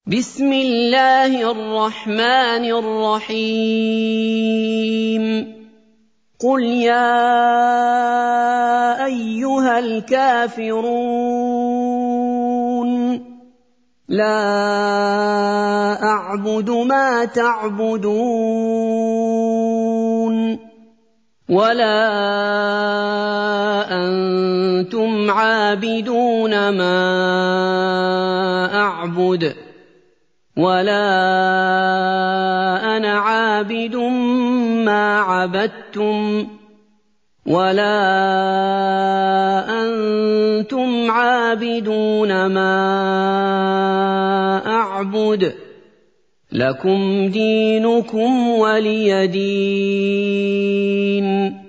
بسم الله الرحمن الرحيم قل يا أيها الكافرون لا أعبد ما تعبدون ولا أنتم عابدون ما أعبد ولا أنا عابد ما عبدتم ولا أنتم عابدون ما أعبد لكم دينكم ولي دين